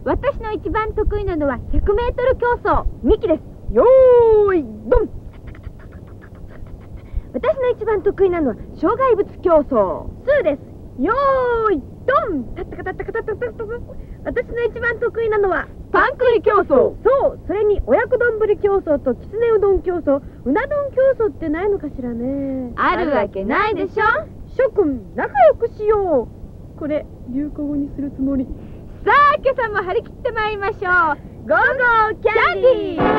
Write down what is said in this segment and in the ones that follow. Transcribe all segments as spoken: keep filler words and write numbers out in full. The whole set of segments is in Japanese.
私の一番得意なのはひゃくメートル競争、ミキです。 よーいドン。 私の一番得意なのは障害物競争、スーです。よーいドン。タッタカタッタカタッタカタッタカ。私の一番得意なのはパンクリ競争。 そう、それに親子丼競争ときつねうどん競争、うな丼競争ってないのかしらね。 あるわけないでしょ。 諸君仲良くしよう。これ流行語にするつもり。さあ今朝も張り切ってまいりましょう。ゴーゴーキャンディー。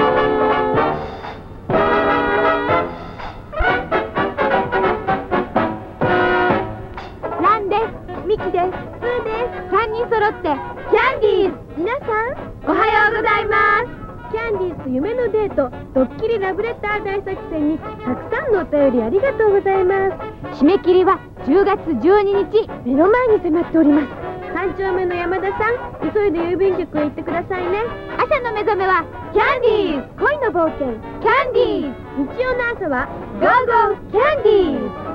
ランです。ミキです。スーです。さんにん揃ってキャンディーズ。皆さんおはようございます。キャンディーズ夢のデートドッキリラブレター大作戦にたくさんのお便りありがとうございます。締め切りはじゅうがつじゅうににち、目の前に迫っております。さん丁目の山田さん、急いで郵便局へ行ってくださいね。朝の目覚めはキャンディーズ、恋の冒険キャンディーズ。日曜の朝はゴーゴーキャンディーズ。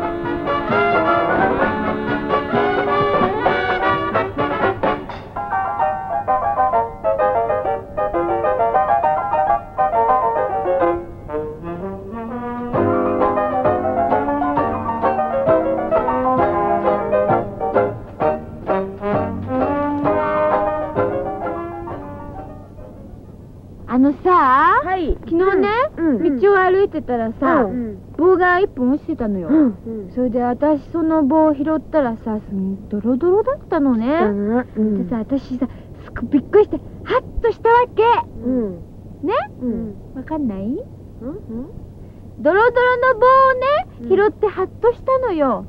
あのさ、昨日ね、道を歩いてたらさ、棒が一本落ちてたのよ。それで私その棒を拾ったらさ、ドロドロだったのね。でさ、私さ、すごいびっくりしてハッとしたわけ。ね、わかんない？ドロドロの棒をね、拾ってハッとしたのよ。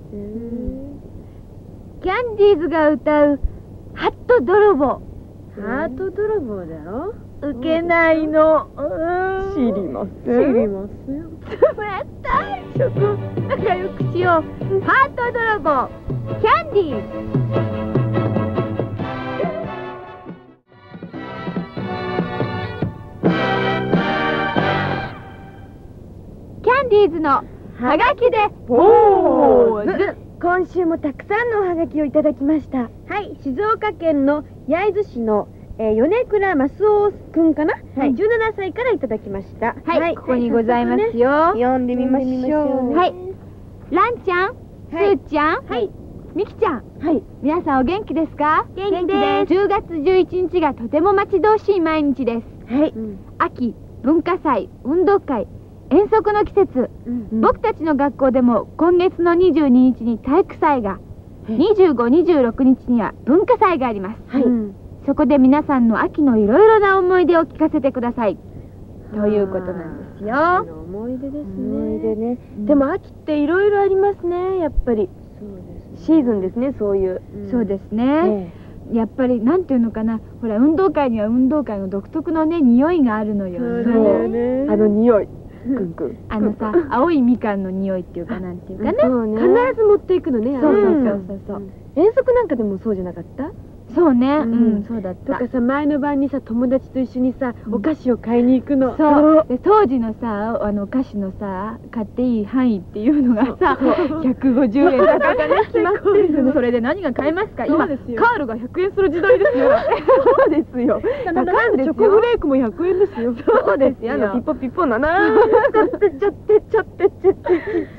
キャンディーズが歌うハット泥棒。ハート泥棒だろ。受けないの。 知りません。 知りません。冷たい。諸君仲良くしよう。ハート泥棒キャンディーズ。キャンディーズのはがきでポーズ。今週もたくさんのおはがきをいただきました。はい、静岡県の焼津市のえー、米倉マスオくんかな、はい、じゅうななさいからいただきました。はい、はい、ここにございますよ。 読んでみましょう。 はい、ランちゃん、スーちゃん、はい、ミキちゃん、はい、皆さんお元気ですか？元気です。じゅうがつじゅういちにちがとても待ち遠しい毎日です。はい、うん、秋、文化祭、運動会、遠足の季節、うんうん、僕たちの学校でも今月のにじゅうににちに体育祭が、にじゅうご、にじゅうろくにちには文化祭があります。はい、うん、そこで皆さんの秋のいろいろな思い出を聞かせてくださいということなんですよ。 思い出ですね。思い出ね。でも秋っていろいろありますね、やっぱり。そうです。シーズンですね、そういう。 そうですね。やっぱりなんていうのかな、ほら運動会には運動会の独特のね匂いがあるのよ。 そうね。あの匂い。 あのさ、青いみかんの匂いっていうかなんていうかね。 必ず持っていくのね。 そうそうそうそう。 遠足なんかでもそうじゃなかった？ そうね、うん、そうだった。 とかさ、前の晩にさ、友達と一緒にさ、お菓子を買いに行くの。 そう。で、当時のさ、あのお菓子のさ、買っていい範囲っていうのがさ、ひゃくごじゅうえんだからね、決まってるの。それで何が買えますか？今、カールがひゃくえんする時代ですよ。 そうですよ。高いんですよ。チョコフレークもひゃくえんですよ。 そうですよ。 ピポピポなな。ちょってちょってちょってちょって。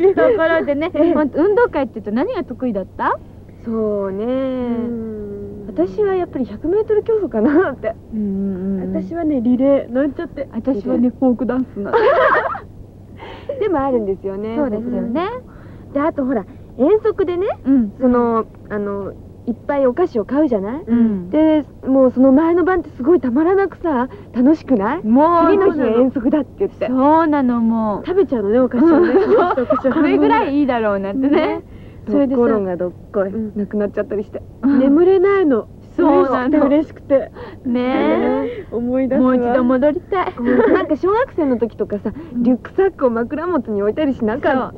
ところでね、運動会って言うと何が得意だった？ そうね。私はやっぱりひゃくメートル競争かなって。私はね、リレーなんちゃって。 私はね、フォークダンスな。 でもあるんですよね。 そうですよね。 で、あとほら、遠足でね、その、あの、いっぱいお菓子を買うじゃない？で、もうその前の晩ってすごいたまらなくさ、楽しくない？もう次の日遠足だって言って。 そうなの、もう。 食べちゃうのね、お菓子をね。 これぐらいいいだろうなってね。 それで心がどっこいなくなっちゃったりして眠れないの。そうなんだ。嬉しくてねえ、思い出すわ。 もう一度戻りたい。 なんか小学生の時とかさ、リュックサックを枕元に置いたりしなかった？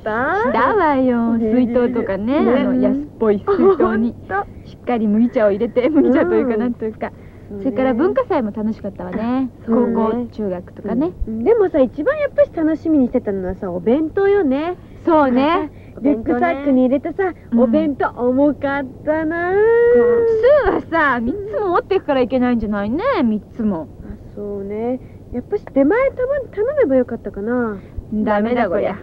したわよ。水筒とかね、あの安っぽい水筒にしっかり麦茶を入れて、麦茶というかなんというか。それから文化祭も楽しかったわね。高校、中学とかね。 でもさ、一番やっぱり楽しみにしてたのはさ、お弁当よね。 そうね。 リュックサックに入れてさ、お弁当重かったな。 スーはさ、みっつも持ってくからいけないんじゃないね、みっつも。 あ、そうね。やっぱし出前頼めばよかったかな。 ダメだこりゃ。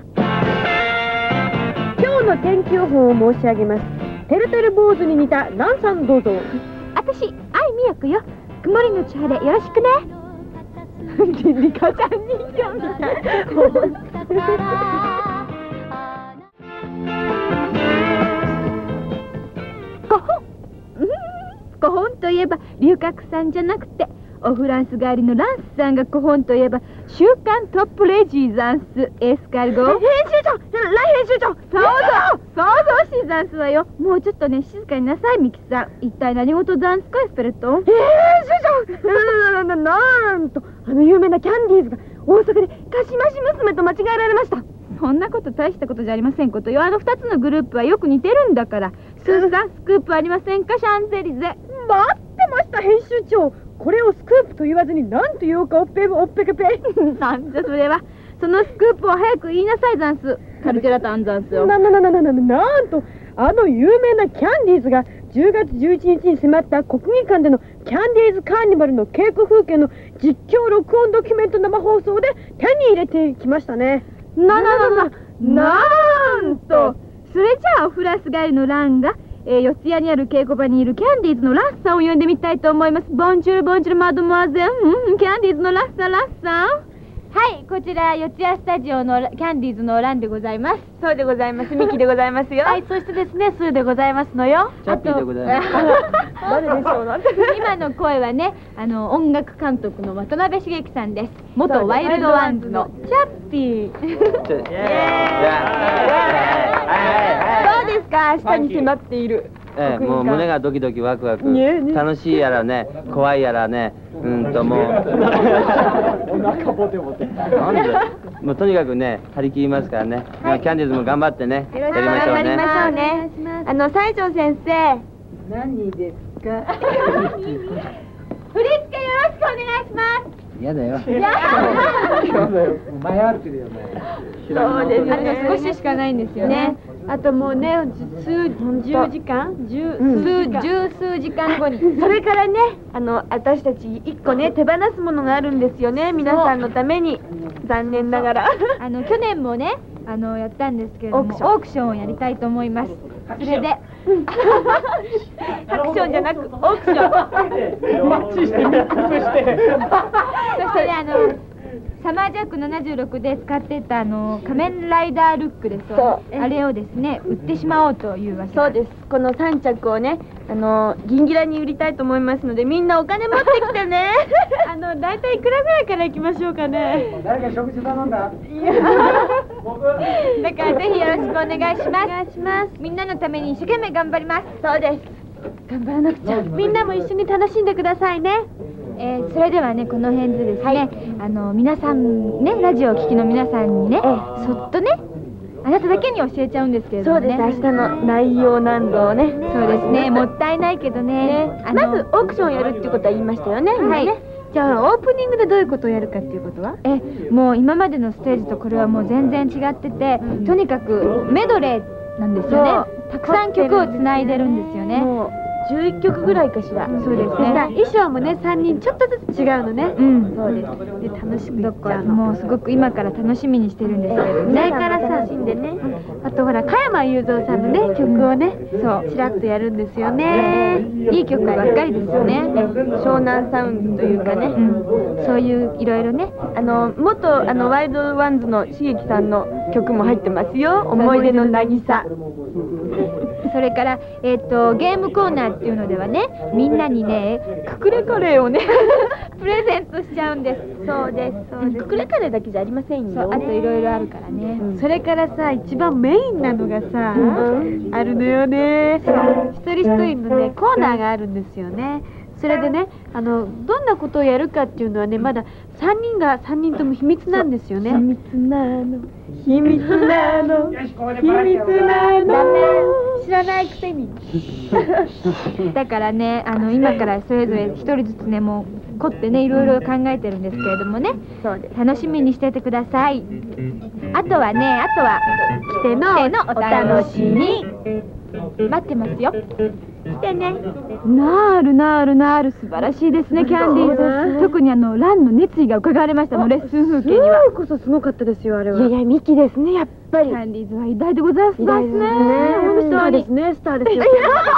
今日の天気予報を申し上げます。てるてる坊主に似たランさんどうぞ。 あたし、愛美役よ。曇りのち晴れよろしくね。 リカちゃん人形みたい。 ご本ご本といえば龍角さんじゃなくておフランス帰りのランスさんがご本といえば週刊トップレジーザンスエスカルゴ編集長、ライ編集長、そうそうそうそうしザンスはよ。もうちょっとね静かになさいミキさん。一体何事ザンスかエスペレット。 編集長、な、な、なんとあの有名なキャンディーズが大阪でカシマシ娘と間違えられました。 そんなこと大したことじゃありませんことよ。あの二つのグループはよく似てるんだから。スーさん、スクープありませんか、シャンゼリゼ。 待ってました編集長。これをスクープと言わずに何と言おうかおっぺおっぺけぺ。 なんじゃそれは。そのスクープを早く言いなさいザンス。カルチェラタンザンスよ。 なななななななんとあの有名なキャンディーズがじゅうがつじゅういちにちに迫った国技館でのキャンディーズカーニバルの稽古風景の実況録音ドキュメント生放送で手に入れてきましたね。 なななななんとそれじゃあフランス帰りのランが、えー、四谷にある稽古場にいるキャンディーズのラッさんを呼んでみたいと思います。ボンジュールボンジュールマドモアゼル、うん、キャンディーズのラッさんラッさん。はい、こちら四谷スタジオのキャンディーズのランでございます。 そうでございます。ミキでございますよ。 はい、そしてですね、スーでございますのよ。 チャッピーでございます。 誰でしょうな。 今の声はね、あの音楽監督の渡辺茂樹さんです。元ワイルドワンズのチャッピー。どうですか、明日に迫っている。 ええ、もう胸がドキドキワクワク、楽しいやらね、怖いやらね、うんともうなんでもうとにかくね張り切りますからね、まあキャンディーズも頑張ってねやりましょうね。 頑張りましょうね。あの西条先生、 何ですか。 振り付けよろしくお願いします。 嫌だよ。 嫌だよ。迷ってるよね。 そうですね。 あと少ししかないんですよね。 あともうね、数十時間、十数十数時間後に。それからね、あの私たち一個ね手放すものがあるんですよね。皆さんのために残念ながら。 あの去年もね、あのやったんですけれども、オークションをやりたいと思います。それで。ハクションじゃなくオークション。そしてね、あのサマージャックななじゅうろくで使ってたあの仮面ライダールックですよね。あれをですね売ってしまおうというわけ。 そうです。このさん着をね、あの銀ギラに売りたいと思いますので、みんなお金持ってきてね。あのだいたいいくらぐらいから行きましょうかね。 誰か食事頼んだ。 だからぜひよろしくお願いします。お願いします。みんなのために一生懸命頑張ります。 そうです。頑張らなくちゃ。みんなも一緒に楽しんでくださいね。 えー、それではねこの辺でですね、はい、あの皆さんねラジオを聴きの皆さんにね、ええ、そっとねあなただけに教えちゃうんですけれどもね。 そうです。明日の内容なんぞをね。 そうですね。もったいないけどね。 ね、あのまずオークションをやるっていうことは言いましたよね。 はい。 ね、じゃあオープニングでどういうことをやるかっていうことは？ えもう今までのステージとこれはもう全然違ってて、うん、とにかくメドレーなんですよね。たくさん曲をつないでるんですよね。 じゅういっきょくぐらいかしら。 そうですね。 衣装もねさんにんちょっとずつ違うのね。 うん、 そうです。で楽しくいっちゃうの。 もうすごく今から楽しみにしてるんですけれども、 それから楽しんでね。あとほら加山雄三さんのね曲をね、そうちらっとやるんですよね。 いい曲ばっかりですよね。 湘南サウンドというかね、 そういういろいろね、 あの元あのワイルドワンズの茂樹さんの曲も入ってますよ。思い出の渚。 それからえっとゲームコーナーっていうのではね、みんなにね隠れカレーをねプレゼントしちゃうんです。 そうです。そうです。隠れカレーだけじゃありませんよ。 あといろいろあるからね。 それからさ一番メインなのがさあるのよね。一人一人のねコーナーがあるんですよね。そそれでね、あのどんなことをやるかっていうのはね、まださんにんがさんにんとも秘密なんですよね。秘密なの、秘密なの、秘密なの。ダメ、知らないくせに。だからね、あの今からそれぞれ一人ずつね、もう凝ってね、いろいろ考えてるんですけれどもね。そうです。楽しみにしててください。あとはね、あとは来てのお楽しみ。待ってますよ。来てね。なーるなーるなーる、素晴らしいですね、キャンディーズ。特にあのランの熱意が伺われましたの、レッスン風景には。そうこそすごかったですよ、あれは。いやいや、ミキですね、やっぱり。キャンディーズは偉大でございますね。偉大ですね。スターですね、スターですよ。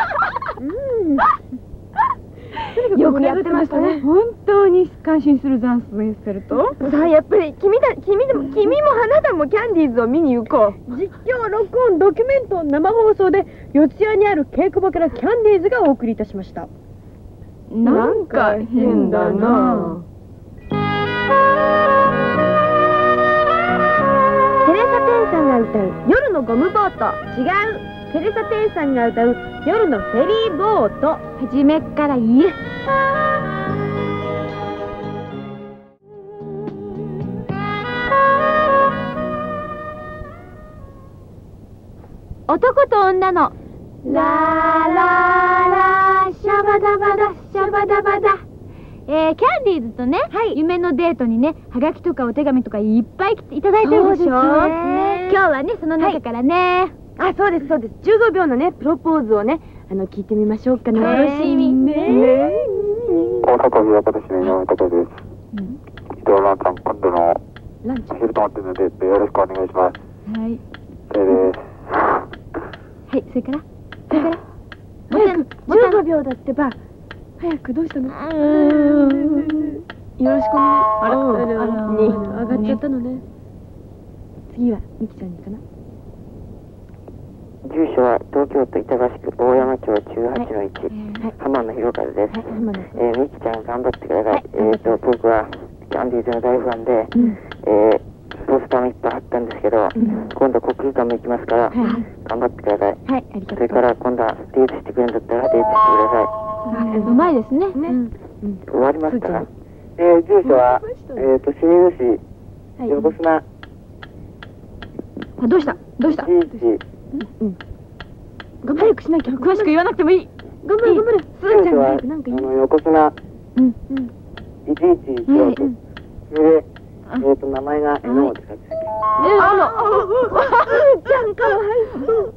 よくやってましたね。本当に感心するザンス・ウェンスフェルト。さあ、やっぱり君だ、君でも、君も花田もキャンディーズを見に行こう。実況、録音、ドキュメント、生放送で四谷にある稽古場からキャンディーズがお送りいたしました。なんか変だな。テレサ・テンさんが歌う夜のゴムボート。違う。テレサ・テンさんが歌う夜のフェリーボート。初めっから言え。男と女のラーラーラーシャバダバダシャバダバダ。えー、キャンディーズとね、はい、夢のデートにね、はがきとかお手紙とかいっぱいいただいてるでしょ。今日はね、その中からね、はい、あ、そうですそうです、じゅうごびょうのねプロポーズをね、あの聞いてみましょうかね。楽しみね。 大阪府八幡市の井上武です。伊藤蘭さん、今度のランチヒルトンっていうのでよろしくお願いします。 はい、 それです。 はい、それからそれから早くじゅうごびょうだってば。早く、どうしたの？よろしくお願い。あら、に上がっちゃったのね。次はミキちゃんにかな。 住所は東京都板橋区大山町じゅうはちのいち、浜野博和です。えー、ミキちゃん頑張ってください。えーと僕はキャンディーズの大ファンで、えーポスターもいっぱい貼ったんですけど、今度国技館も行きますから頑張ってください。はい、ありがとう。それから今度はデートしてくれるんだったらデートしてください。 うまいですね。 終わりましたか？えー、住所はえっと清水市横綱。 あ、どうしたどうした？早くしなきゃ。詳しく言わなくてもいい。頑張れ頑張れ。すーちゃんが早くなんか言う。 横綱いちいちいちろく。それでえっと名前が榎本克樹。 あら、すーちゃんかわいそう。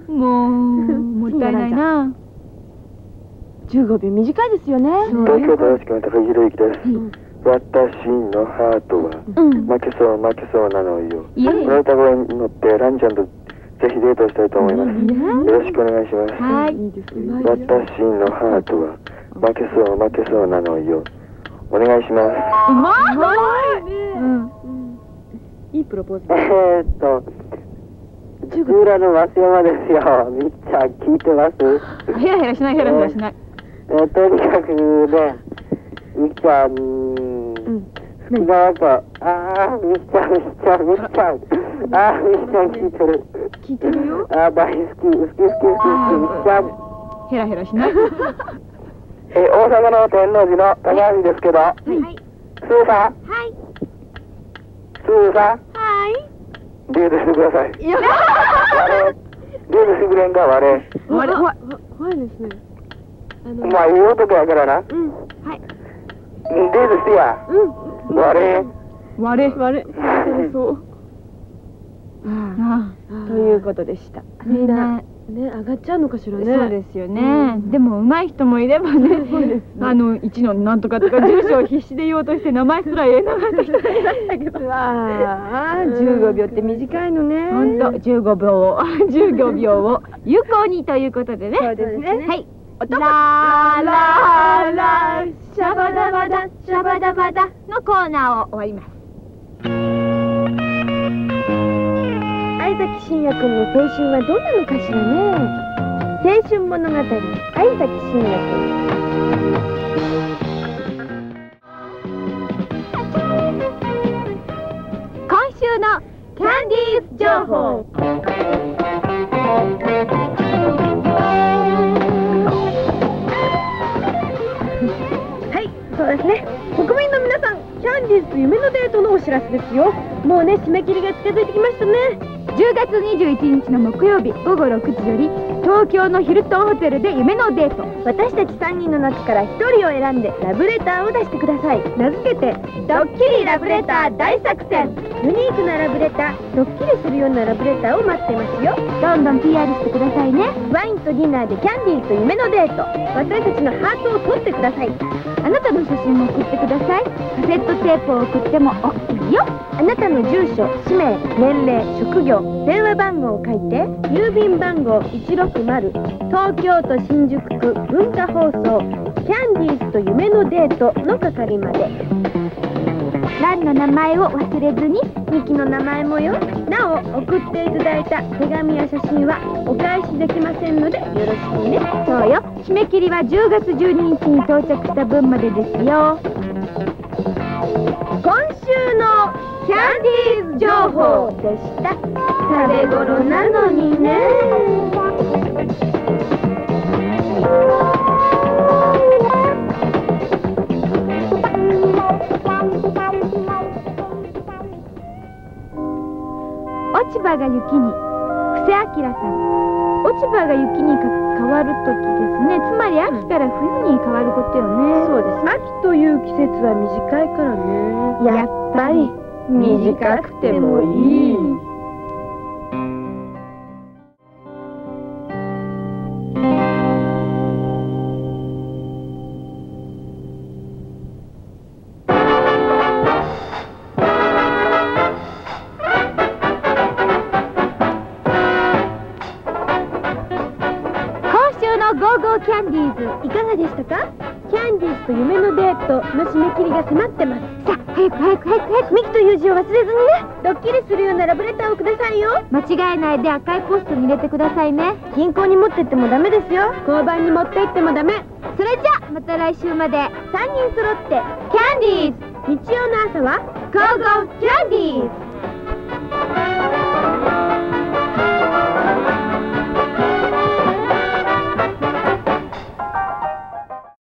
もうもったいないな。じゅうごびょう短いですよね。 東京都吉区の高木宏之です。私のハートは負けそう負けそうなのよ。この歌声に乗ってランちゃんとぜひデートしたいと思います。よろしくお願いします。はい。私のハートは負けそう負けそうなのよ。お願いします。 うまい。いいプロポーズ。 えっと土浦の増山ですよ。みっちゃん聞いてます？ ヘラヘラしないヘラヘラしない。 えー、とにかくね、みきちゃん、好きなわけ。ああ、みきちゃん、みきちゃん、みきちゃん。ああ、みきちゃん聞いてる。 聞いてるよ。 ああ、大好き、好き、好き、好き、みきちゃん。 ヘラヘラしない。 えー、大阪の天王寺の高橋ですけど、はい。スーさん。はい。スーさん。はい。デートしてください。いや。あれ、デートしてくれんか、あれ。 あれ、怖い、怖いですね。 まあいい男やからな。うん。はい。デートしてや。うん。割れ。 割れ。割れ。そう。ああ。ということでした。みんなね、上がっちゃうのかしらね。そうですよね。でも上手い人もいればね、あの一のなんとかとか住所を必死で言おうとして名前すら言えなかった人がいましたけど。ああ、じゅうごびょうって短いのね。本当、じゅうごびょうをじゅうごびょうを有効にということでね。そうですね。はい。ラーラーラーシャバダバダシャバダバダのコーナーを終わります。相崎真也君の青春はどんなのかしらね。青春物語、相崎真也君。今週のキャンディーズ情報。 そうですね。国民の皆さん、キャンディーズと夢のデートのお知らせですよ。もうね、締め切りが近づいてきましたね。 じゅうがつにじゅういちにちの木曜日ごごろくじより東京のヒルトンホテルで夢のデート。 私たちさんにんの中からひとりを選んでラブレターを出してください。名付けてドッキリラブレター大作戦。ユニークなラブレター、ドッキリするようなラブレターを待ってますよ。 どんどん ピーアール してくださいね。 ワインとディナーでキャンディーズと夢のデート。私たちのハートを取ってください。 あなたの写真も送ってください。カセットテープを送っても オーケー よ。 あなたの住所、氏名、年齢、職業、電話番号を書いて、郵便番号いちろくまる、東京都新宿区文化放送キャンディーズと夢のデートの係まで。 欄の名前を忘れずに。 ミキの名前もよ。なお、送っていただいた手紙や写真はお返しできませんのでよろしくね。 そうよ。締め切りはじゅうがつじゅうににちに到着した分までですよ。 今週のキャンディーズ情報でした。食べ頃なのにね。 落ち葉が雪に。布施明さん。落ち葉が雪に変わる時ですね。つまり秋から冬に変わることよね。 そうです。秋という季節は短いからね。やっぱり短くてもいい。 ゴーゴーキャンディーズいかがでしたか？キャンディーズと夢のデートの締め切りが迫ってます。 さあ、早く早く早く早く。 ミキという字を忘れずにね。ドッキリするようなラブレターをくださいよ。 間違えないで赤いポストに入れてくださいね。 銀行に持ってってもダメですよ。交番に持って行ってもダメ。 それじゃあまた来週まで。 さんにん揃ってキャンディーズ。日曜の朝はゴーゴーキャンディーズ。